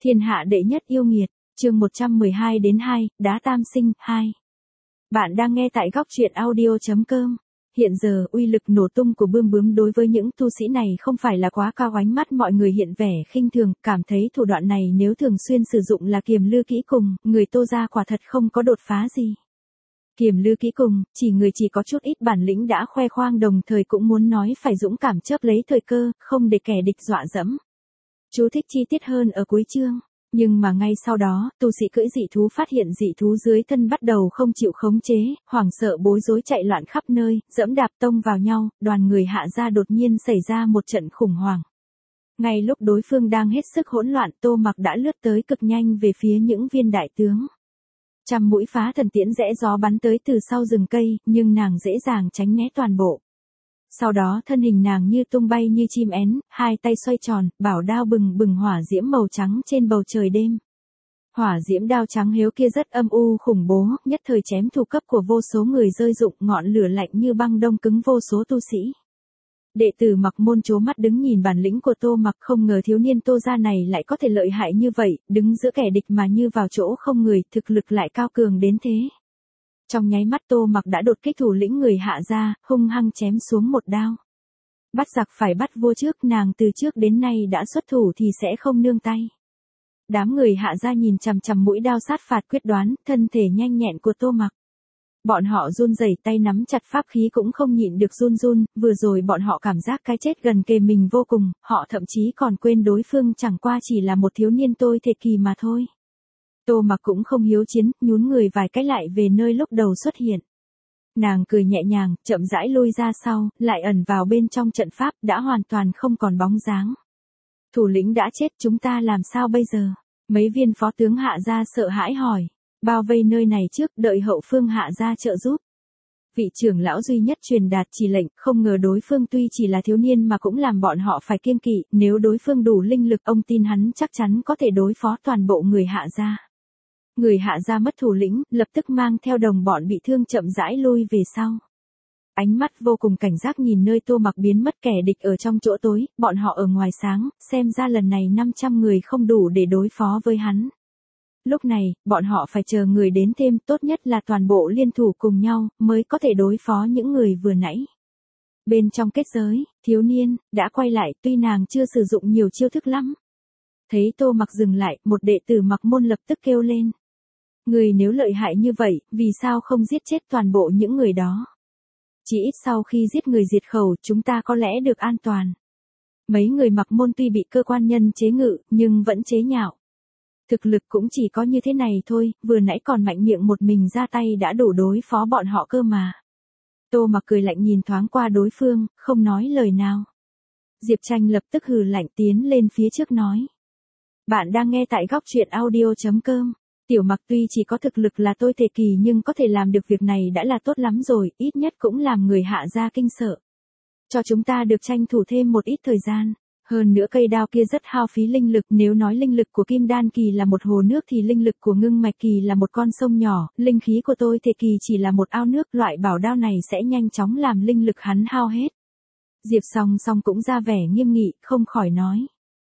Thiên hạ đệ nhất yêu nghiệt, chương 112-2, Đá Tam Sinh, 2. Bạn đang nghe tại góc truyện audio.com. Hiện giờ uy lực nổ tung của bươm bướm đối với những tu sĩ này không phải là quá cao, ánh mắt mọi người hiện vẻ khinh thường, cảm thấy thủ đoạn này nếu thường xuyên sử dụng là kiềm lư kỹ cùng, người Tô gia quả thật không có đột phá gì. Kiềm lư kỹ cùng, người chỉ có chút ít bản lĩnh đã khoe khoang, đồng thời cũng muốn nói phải dũng cảm chớp lấy thời cơ, không để kẻ địch dọa dẫm. Chú thích chi tiết hơn ở cuối chương. Nhưng mà ngay sau đó, tu sĩ cưỡi dị thú phát hiện dị thú dưới thân bắt đầu không chịu khống chế, hoảng sợ bối rối chạy loạn khắp nơi, dẫm đạp tông vào nhau, đoàn người Hạ gia đột nhiên xảy ra một trận khủng hoảng. Ngay lúc đối phương đang hết sức hỗn loạn, Tô Mặc đã lướt tới cực nhanh về phía những viên đại tướng. Trăm mũi phá thần tiễn rẽ gió bắn tới từ sau rừng cây, nhưng nàng dễ dàng tránh né toàn bộ. Sau đó thân hình nàng như tung bay như chim én, hai tay xoay tròn, bảo đao bừng bừng hỏa diễm màu trắng trên bầu trời đêm. Hỏa diễm đao trắng hiếu kia rất âm u khủng bố, nhất thời chém thủ cấp của vô số người rơi rụng, ngọn lửa lạnh như băng đông cứng vô số tu sĩ. Đệ tử Mặc Môn trố mắt đứng nhìn bản lĩnh của Tô Mặc, không ngờ thiếu niên Tô gia này lại có thể lợi hại như vậy, đứng giữa kẻ địch mà như vào chỗ không người, thực lực lại cao cường đến thế. Trong nháy mắt Tô Mặc đã đột kích thủ lĩnh người Hạ gia, hung hăng chém xuống một đao. Bắt giặc phải bắt vua trước, nàng từ trước đến nay đã xuất thủ thì sẽ không nương tay. Đám người Hạ gia nhìn chằm chằm mũi đao sát phạt quyết đoán, thân thể nhanh nhẹn của Tô Mặc. Bọn họ run rẩy tay nắm chặt pháp khí cũng không nhịn được run run, vừa rồi bọn họ cảm giác cái chết gần kề mình vô cùng, họ thậm chí còn quên đối phương chẳng qua chỉ là một thiếu niên tôi thể kỳ mà thôi. Tô Mặc cũng không hiếu chiến, nhún người vài cái lại về nơi lúc đầu xuất hiện. Nàng cười nhẹ nhàng, chậm rãi lui ra sau, lại ẩn vào bên trong trận pháp, đã hoàn toàn không còn bóng dáng. Thủ lĩnh đã chết, chúng ta làm sao bây giờ? Mấy viên phó tướng Hạ gia sợ hãi hỏi. Bao vây nơi này trước, đợi hậu phương Hạ gia trợ giúp. Vị trưởng lão duy nhất truyền đạt chỉ lệnh, không ngờ đối phương tuy chỉ là thiếu niên mà cũng làm bọn họ phải kiêng kỵ, nếu đối phương đủ linh lực ông tin hắn chắc chắn có thể đối phó toàn bộ người Hạ gia. Người Hạ gia mất thủ lĩnh, lập tức mang theo đồng bọn bị thương chậm rãi lui về sau. Ánh mắt vô cùng cảnh giác nhìn nơi Tô Mặc biến mất, kẻ địch ở trong chỗ tối, bọn họ ở ngoài sáng, xem ra lần này 500 người không đủ để đối phó với hắn. Lúc này, bọn họ phải chờ người đến thêm, tốt nhất là toàn bộ liên thủ cùng nhau, mới có thể đối phó những người vừa nãy. Bên trong kết giới, thiếu niên, đã quay lại, tuy nàng chưa sử dụng nhiều chiêu thức lắm. Thấy Tô Mặc dừng lại, một đệ tử Mặc Môn lập tức kêu lên. Người nếu lợi hại như vậy, vì sao không giết chết toàn bộ những người đó? Chỉ ít sau khi giết người diệt khẩu, chúng ta có lẽ được an toàn. Mấy người Mặc Môn tuy bị cơ quan nhân chế ngự, nhưng vẫn chế nhạo. Thực lực cũng chỉ có như thế này thôi, vừa nãy còn mạnh miệng một mình ra tay đã đủ đối phó bọn họ cơ mà. Tô Mặc cười lạnh nhìn thoáng qua đối phương, không nói lời nào. Diệp Tranh lập tức hừ lạnh tiến lên phía trước nói. Bạn đang nghe tại góc truyện audio.com. Tiểu Mặc tuy chỉ có thực lực là tôi thể kỳ nhưng có thể làm được việc này đã là tốt lắm rồi, ít nhất cũng làm người Hạ gia kinh sợ. Cho chúng ta được tranh thủ thêm một ít thời gian. Hơn nữa cây đao kia rất hao phí linh lực, nếu nói linh lực của Kim Đan kỳ là một hồ nước thì linh lực của Ngưng Mạch kỳ là một con sông nhỏ, linh khí của tôi thể kỳ chỉ là một ao nước, loại bảo đao này sẽ nhanh chóng làm linh lực hắn hao hết. Diệp Song Song cũng ra vẻ nghiêm nghị, không khỏi nói.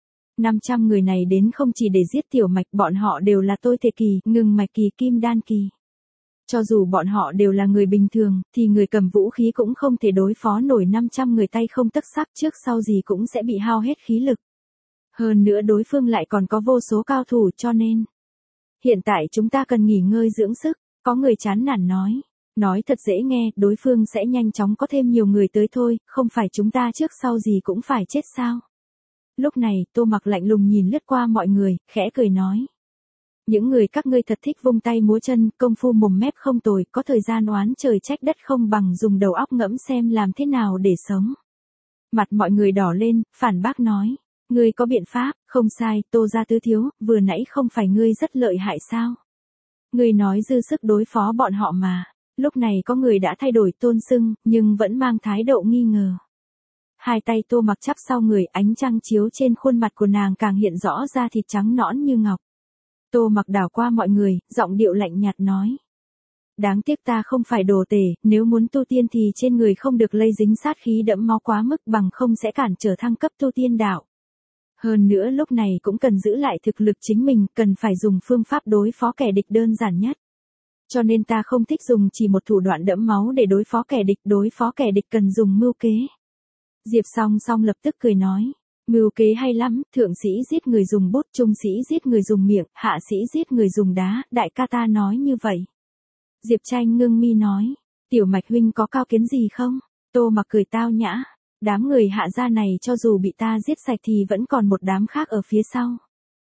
500 người này đến không chỉ để giết Tiểu Mạch, bọn họ đều là tôi thể kỳ, Ngưng Mạch kỳ, Kim Đan kỳ. Cho dù bọn họ đều là người bình thường, thì người cầm vũ khí cũng không thể đối phó nổi 500 người tay không tấc sắt, trước sau gì cũng sẽ bị hao hết khí lực. Hơn nữa đối phương lại còn có vô số cao thủ, cho nên hiện tại chúng ta cần nghỉ ngơi dưỡng sức, có người chán nản nói. Nói thật dễ nghe, đối phương sẽ nhanh chóng có thêm nhiều người tới thôi, không phải chúng ta trước sau gì cũng phải chết sao. Lúc này, Tô Mặc lạnh lùng nhìn lướt qua mọi người, khẽ cười nói. Những người các ngươi thật thích vung tay múa chân, công phu mồm mép không tồi, có thời gian oán trời trách đất không bằng dùng đầu óc ngẫm xem làm thế nào để sống. Mặt mọi người đỏ lên, phản bác nói. Ngươi có biện pháp, không sai, Tô gia tứ thiếu, vừa nãy không phải ngươi rất lợi hại sao? Ngươi nói dư sức đối phó bọn họ mà. Lúc này có người đã thay đổi tôn xưng, nhưng vẫn mang thái độ nghi ngờ. Hai tay Tô Mặc chắp sau người, ánh trăng chiếu trên khuôn mặt của nàng càng hiện rõ ra thịt trắng nõn như ngọc. Tô Mặc đảo qua mọi người, giọng điệu lạnh nhạt nói. Đáng tiếc ta không phải đồ tể, nếu muốn tu tiên thì trên người không được lây dính sát khí đẫm máu quá mức, bằng không sẽ cản trở thăng cấp tu tiên đạo. Hơn nữa lúc này cũng cần giữ lại thực lực chính mình, cần phải dùng phương pháp đối phó kẻ địch đơn giản nhất. Cho nên ta không thích dùng chỉ một thủ đoạn đẫm máu để đối phó kẻ địch cần dùng mưu kế. Diệp Song Song lập tức cười nói, mưu kế hay lắm, thượng sĩ giết người dùng bút, trung sĩ giết người dùng miệng, hạ sĩ giết người dùng đá, đại ca ta nói như vậy. Diệp Tranh ngưng mi nói, Tiểu Mạch huynh có cao kiến gì không? Tô Mặc cười tao nhã, đám người Hạ gia này cho dù bị ta giết sạch thì vẫn còn một đám khác ở phía sau.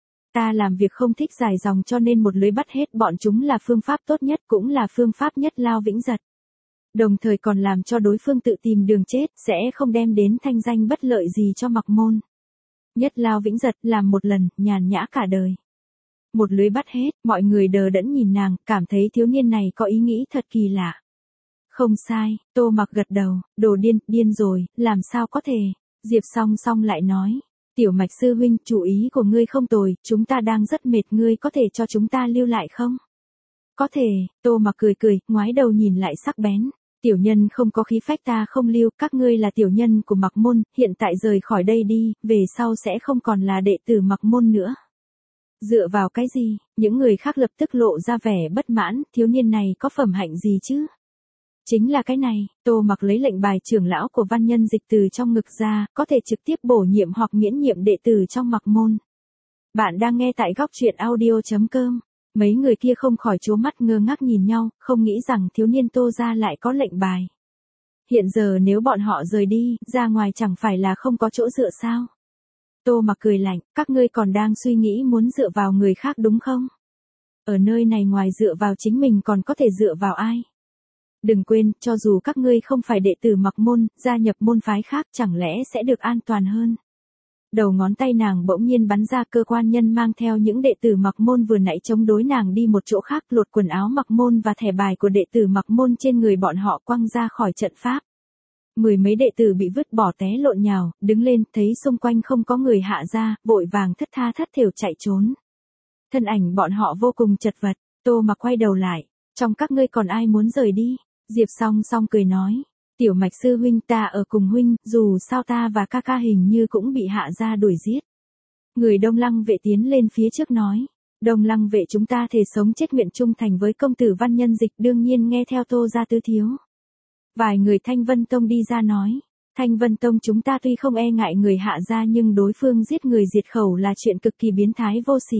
Ta làm việc không thích dài dòng cho nên một lưới bắt hết bọn chúng là phương pháp tốt nhất, cũng là phương pháp nhất lao vĩnh giật. Đồng thời còn làm cho đối phương tự tìm đường chết, sẽ không đem đến thanh danh bất lợi gì cho Mặc Môn. Nhất lao vĩnh giật, làm một lần, nhàn nhã cả đời. Một lưới bắt hết, mọi người đờ đẫn nhìn nàng, cảm thấy thiếu niên này có ý nghĩ thật kỳ lạ. Không sai, Tô Mặc gật đầu, đồ điên rồi, làm sao có thể. Diệp Song Song lại nói, Tiểu Mạch sư huynh, chủ ý của ngươi không tồi, chúng ta đang rất mệt, ngươi có thể cho chúng ta lưu lại không? Có thể, Tô Mặc cười, ngoái đầu nhìn lại sắc bén. Tiểu nhân không có khí phách, ta không lưu, các ngươi là tiểu nhân của Mặc Môn, hiện tại rời khỏi đây đi, về sau sẽ không còn là đệ tử Mặc Môn nữa. Dựa vào cái gì? Những người khác lập tức lộ ra vẻ bất mãn, thiếu niên này có phẩm hạnh gì chứ? Chính là cái này, Tô Mặc lấy lệnh bài trưởng lão của Văn Nhân Dịch từ trong ngực ra, có thể trực tiếp bổ nhiệm hoặc miễn nhiệm đệ tử trong Mặc Môn. Bạn đang nghe tại góc truyện audio.com. Mấy người kia không khỏi trố mắt ngơ ngác nhìn nhau, không nghĩ rằng thiếu niên Tô gia lại có lệnh bài. Hiện giờ nếu bọn họ rời đi, ra ngoài chẳng phải là không có chỗ dựa sao? Tô Mặc cười lạnh, các ngươi còn đang suy nghĩ muốn dựa vào người khác đúng không? Ở nơi này ngoài dựa vào chính mình còn có thể dựa vào ai? Đừng quên, cho dù các ngươi không phải đệ tử Mặc Môn, gia nhập môn phái khác chẳng lẽ sẽ được an toàn hơn. Đầu ngón tay nàng bỗng nhiên bắn ra, cơ quan nhân mang theo những đệ tử Mặc Môn vừa nãy chống đối nàng đi một chỗ khác, lột quần áo Mặc Môn và thẻ bài của đệ tử Mặc Môn trên người bọn họ quăng ra khỏi trận pháp. Mười mấy đệ tử bị vứt bỏ té lộn nhào, đứng lên, thấy xung quanh không có người Hạ gia, vội vàng thất tha thất thểu chạy trốn. Thân ảnh bọn họ vô cùng chật vật, Tô Mặc quay đầu lại, trong các ngươi còn ai muốn rời đi? Diệp Song Song cười nói, Tiểu Mạch sư huynh, ta ở cùng huynh, dù sao ta và ca ca hình như cũng bị Hạ gia đuổi giết. Người Đông Lăng vệ tiến lên phía trước nói, Đông Lăng vệ chúng ta thề sống chết nguyện trung thành với công tử Văn Nhân Dịch, đương nhiên nghe theo Tô gia tứ thiếu. Vài người Thanh Vân Tông đi ra nói, Thanh Vân Tông chúng ta tuy không e ngại người Hạ gia nhưng đối phương giết người diệt khẩu là chuyện cực kỳ biến thái vô sỉ.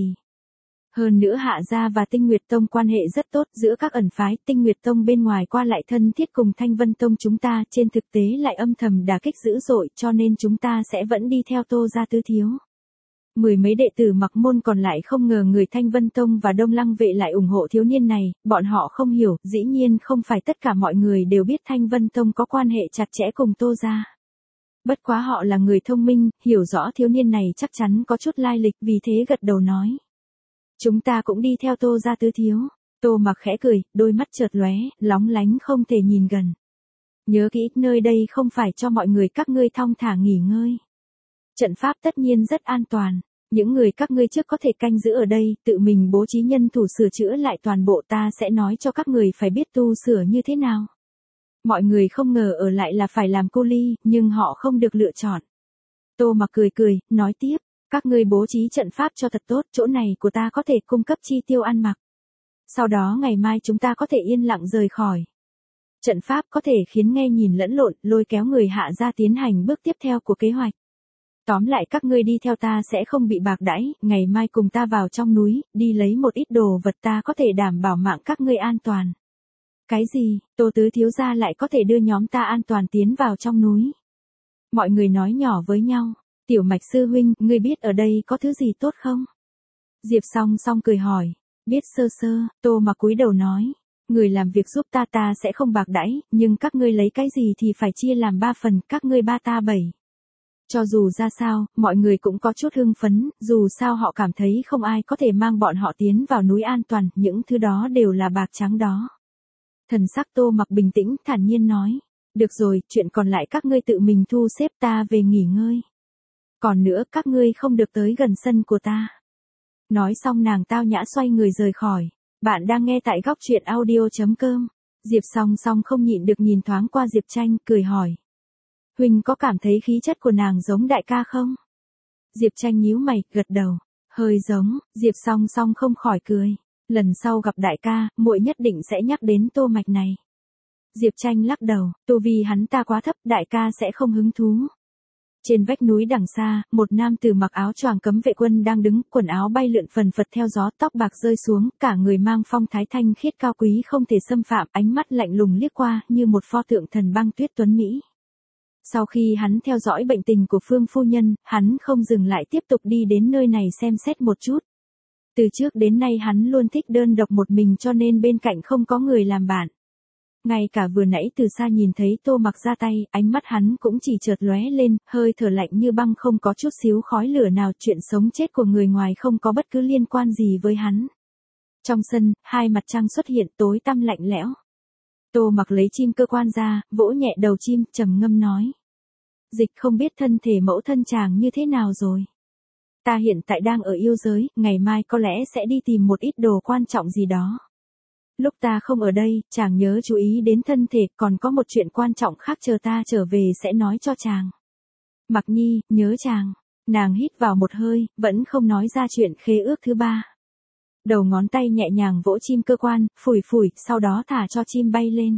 Hơn nữa Hạ gia và Tinh Nguyệt Tông quan hệ rất tốt, giữa các ẩn phái, Tinh Nguyệt Tông bên ngoài qua lại thân thiết cùng Thanh Vân Tông chúng ta, trên thực tế lại âm thầm đả kích dữ dội, cho nên chúng ta sẽ vẫn đi theo Tô gia tứ thiếu. Mười mấy đệ tử Mặc Môn còn lại không ngờ người Thanh Vân Tông và Đông Lăng vệ lại ủng hộ thiếu niên này, bọn họ không hiểu, dĩ nhiên không phải tất cả mọi người đều biết Thanh Vân Tông có quan hệ chặt chẽ cùng Tô gia. Bất quá họ là người thông minh, hiểu rõ thiếu niên này chắc chắn có chút lai lịch, vì thế gật đầu nói. Chúng ta cũng đi theo Tô gia tứ thiếu. Tô Mặc khẽ cười, đôi mắt chợt lóe, lóng lánh không thể nhìn gần. Nhớ kỹ, nơi đây không phải cho mọi người các ngươi thong thả nghỉ ngơi. Trận pháp tất nhiên rất an toàn. Những người các ngươi trước có thể canh giữ ở đây, tự mình bố trí nhân thủ sửa chữa lại toàn bộ, ta sẽ nói cho các người phải biết tu sửa như thế nào. Mọi người không ngờ ở lại là phải làm cô ly, nhưng họ không được lựa chọn. Tô Mặc cười, nói tiếp. Các ngươi bố trí trận pháp cho thật tốt, chỗ này của ta có thể cung cấp chi tiêu ăn mặc. Sau đó ngày mai chúng ta có thể yên lặng rời khỏi. Trận pháp có thể khiến nghe nhìn lẫn lộn, lôi kéo người Hạ gia tiến hành bước tiếp theo của kế hoạch. Tóm lại các ngươi đi theo ta sẽ không bị bạc đãi, ngày mai cùng ta vào trong núi, đi lấy một ít đồ vật, ta có thể đảm bảo mạng các ngươi an toàn. Cái gì, Tô tứ thiếu gia lại có thể đưa nhóm ta an toàn tiến vào trong núi? Mọi người nói nhỏ với nhau. Tiểu Mạch sư huynh, ngươi biết ở đây có thứ gì tốt không? Diệp Song Song cười hỏi, biết sơ sơ. Tô Mặc cúi đầu nói, người làm việc giúp ta sẽ không bạc đãi, nhưng các ngươi lấy cái gì thì phải chia làm 3 phần, các ngươi 3 ta 7. Cho dù ra sao, mọi người cũng có chút hưng phấn, dù sao họ cảm thấy không ai có thể mang bọn họ tiến vào núi an toàn, những thứ đó đều là bạc trắng đó. Thần sắc Tô Mặc bình tĩnh, thản nhiên nói, được rồi, chuyện còn lại các ngươi tự mình thu xếp, ta về nghỉ ngơi. Còn nữa, các ngươi không được tới gần sân của ta. Nói xong nàng tao nhã xoay người rời khỏi. Bạn đang nghe tại góc truyện audio.com. Diệp Song Song không nhịn được nhìn thoáng qua Diệp Tranh, cười hỏi. Huynh có cảm thấy khí chất của nàng giống đại ca không? Diệp Tranh nhíu mày, gật đầu. Hơi giống, Diệp Song Song không khỏi cười. Lần sau gặp đại ca, muội nhất định sẽ nhắc đến Tô Mạch này. Diệp Tranh lắc đầu, tu vi hắn ta quá thấp, đại ca sẽ không hứng thú. Trên vách núi đằng xa, một nam tử mặc áo choàng cấm vệ quân đang đứng, quần áo bay lượn phần phật theo gió, tóc bạc rơi xuống, cả người mang phong thái thanh khiết cao quý không thể xâm phạm, ánh mắt lạnh lùng liếc qua, như một pho tượng thần băng tuyết tuấn mỹ. Sau khi hắn theo dõi bệnh tình của Phương phu nhân, hắn không dừng lại tiếp tục đi đến nơi này xem xét một chút. Từ trước đến nay hắn luôn thích đơn độc một mình cho nên bên cạnh không có người làm bạn. Ngay cả vừa nãy từ xa nhìn thấy Tô Mặc ra tay, ánh mắt hắn cũng chỉ chợt lóe lên, hơi thở lạnh như băng không có chút xíu khói lửa nào, chuyện sống chết của người ngoài không có bất cứ liên quan gì với hắn. Trong sân, hai mặt trăng xuất hiện tối tăm lạnh lẽo. Tô Mặc lấy chim cơ quan ra, vỗ nhẹ đầu chim, trầm ngâm nói. Dịch không biết thân thể mẫu thân chàng như thế nào rồi. Ta hiện tại đang ở yêu giới, ngày mai có lẽ sẽ đi tìm một ít đồ quan trọng gì đó. Lúc ta không ở đây, chàng nhớ chú ý đến thân thể, còn có một chuyện quan trọng khác chờ ta trở về sẽ nói cho chàng. Mặc Nhi, nhớ chàng. Nàng hít vào một hơi, vẫn không nói ra chuyện khế ước thứ ba. Đầu ngón tay nhẹ nhàng vỗ chim cơ quan, phủi phủi, sau đó thả cho chim bay lên.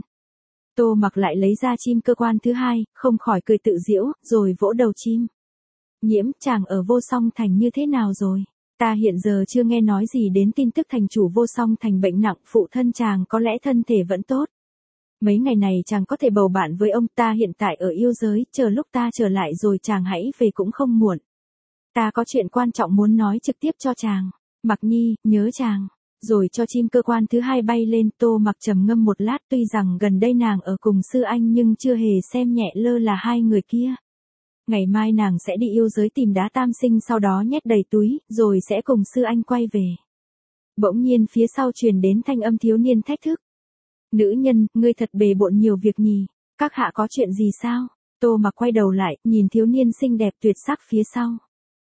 Tô Mặc lại lấy ra chim cơ quan thứ hai, không khỏi cười tự giễu, rồi vỗ đầu chim. Nhiễm, chàng ở Vô Song Thành như thế nào rồi? Ta hiện giờ chưa nghe nói gì đến tin tức thành chủ Vô Song Thành bệnh nặng, phụ thân chàng có lẽ thân thể vẫn tốt. Mấy ngày này chàng có thể bầu bạn với ông, ta hiện tại ở yêu giới, chờ lúc ta trở lại rồi chàng hãy về cũng không muộn. Ta có chuyện quan trọng muốn nói trực tiếp cho chàng. Mặc Nhi, nhớ chàng. Rồi cho chim cơ quan thứ hai bay lên. Tô Mặc trầm ngâm một lát, tuy rằng gần đây nàng ở cùng sư anh nhưng chưa hề xem nhẹ lơ là hai người kia. Ngày mai nàng sẽ đi yêu giới tìm Đá Tam Sinh, sau đó nhét đầy túi, rồi sẽ cùng sư anh quay về. Bỗng nhiên phía sau truyền đến thanh âm thiếu niên thách thức. Nữ nhân, ngươi thật bề bộn nhiều việc nhỉ, các hạ có chuyện gì sao? Tô Mặc quay đầu lại, nhìn thiếu niên xinh đẹp tuyệt sắc phía sau.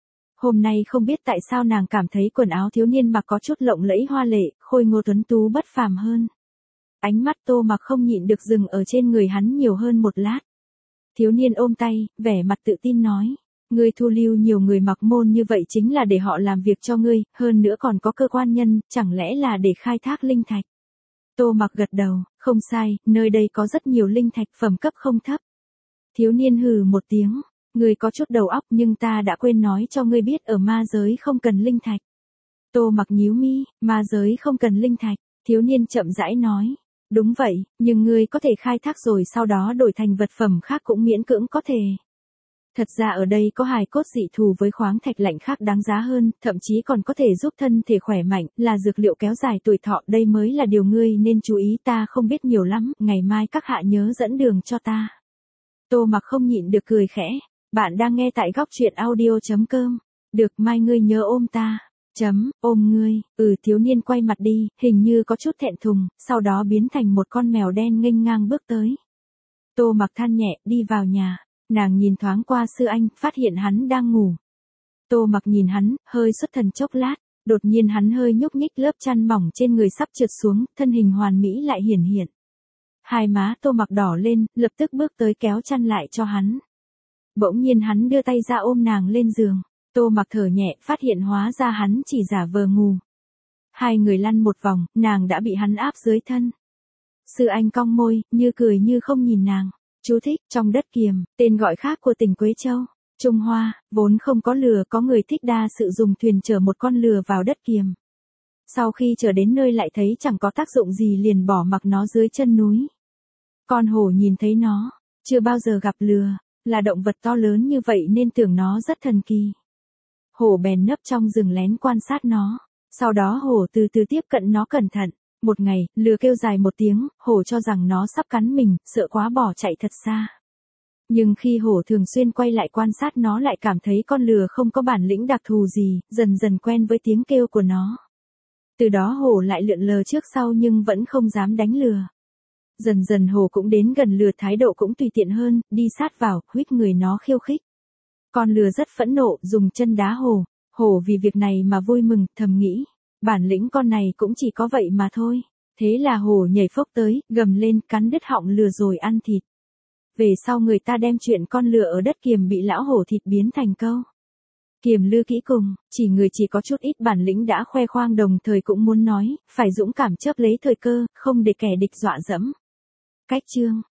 Hôm nay không biết tại sao nàng cảm thấy quần áo thiếu niên mặc có chút lộng lẫy hoa lệ, khôi ngô tuấn tú bất phàm hơn. Ánh mắt Tô Mặc không nhịn được dừng ở trên người hắn nhiều hơn một lát. Thiếu niên ôm tay, vẻ mặt tự tin nói. Ngươi thu lưu nhiều người mặc môn như vậy chính là để họ làm việc cho ngươi, hơn nữa còn có cơ quan nhân, chẳng lẽ là để khai thác linh thạch. Tô Mặc gật đầu, không sai, nơi đây có rất nhiều linh thạch phẩm cấp không thấp. Thiếu niên hừ một tiếng, ngươi có chút đầu óc nhưng ta đã quên nói cho ngươi biết ở ma giới không cần linh thạch. Tô Mặc nhíu mi, ma giới không cần linh thạch, thiếu niên chậm rãi nói. Đúng vậy, nhưng ngươi có thể khai thác rồi sau đó đổi thành vật phẩm khác cũng miễn cưỡng có thể. Thật ra ở đây có hài cốt dị thù với khoáng thạch lạnh khác đáng giá hơn, thậm chí còn có thể giúp thân thể khỏe mạnh, là dược liệu kéo dài tuổi thọ, đây mới là điều ngươi nên chú ý, ta không biết nhiều lắm, ngày mai các hạ nhớ dẫn đường cho ta. Tô Mặc không nhịn được cười khẽ, bạn đang nghe tại góc truyện audio.com, được mai ngươi nhớ ôm ta. Ôm ngươi, thiếu niên quay mặt đi, hình như có chút thẹn thùng, sau đó biến thành một con mèo đen nghênh ngang bước tới. Tô Mặc than nhẹ, đi vào nhà, nàng nhìn thoáng qua sư anh, phát hiện hắn đang ngủ. Tô Mặc nhìn hắn, hơi xuất thần chốc lát, đột nhiên hắn hơi nhúc nhích, lớp chăn mỏng trên người sắp trượt xuống, thân hình hoàn mỹ lại hiển hiện. Hai má Tô Mặc đỏ lên, lập tức bước tới kéo chăn lại cho hắn. Bỗng nhiên hắn đưa tay ra ôm nàng lên giường. Tô Mặc thở nhẹ, phát hiện hóa ra hắn chỉ giả vờ ngủ. Hai người lăn một vòng, nàng đã bị hắn áp dưới thân. Sư anh cong môi, như cười như không nhìn nàng. Chú thích, trong đất Kiềm, tên gọi khác của tỉnh Quế Châu, Trung Hoa, vốn không có lừa, có người thích đa sự dùng thuyền chở một con lừa vào đất Kiềm. Sau khi trở đến nơi lại thấy chẳng có tác dụng gì liền bỏ mặc nó dưới chân núi. Con hổ nhìn thấy nó, chưa bao giờ gặp lừa, là động vật to lớn như vậy nên tưởng nó rất thần kỳ. Hổ bèn nấp trong rừng lén quan sát nó, sau đó hổ từ từ tiếp cận nó cẩn thận. Một ngày, lừa kêu dài một tiếng, hổ cho rằng nó sắp cắn mình, sợ quá bỏ chạy thật xa. Nhưng khi hổ thường xuyên quay lại quan sát nó lại cảm thấy con lừa không có bản lĩnh đặc thù gì, dần dần quen với tiếng kêu của nó. Từ đó hổ lại lượn lờ trước sau nhưng vẫn không dám đánh lừa. Dần dần hổ cũng đến gần lừa, thái độ cũng tùy tiện hơn, đi sát vào, huých người nó khiêu khích. Con lừa rất phẫn nộ, dùng chân đá hổ. Hổ vì việc này mà vui mừng, thầm nghĩ. Bản lĩnh con này cũng chỉ có vậy mà thôi. Thế là hổ nhảy phốc tới, gầm lên, cắn đứt họng lừa rồi ăn thịt. Về sau người ta đem chuyện con lừa ở đất Kiềm bị lão hổ thịt biến thành câu. Kiềm lư kỹ cùng, chỉ người chỉ có chút ít bản lĩnh đã khoe khoang đồng thời cũng muốn nói, phải dũng cảm chớp lấy thời cơ, không để kẻ địch dọa dẫm. Cách chương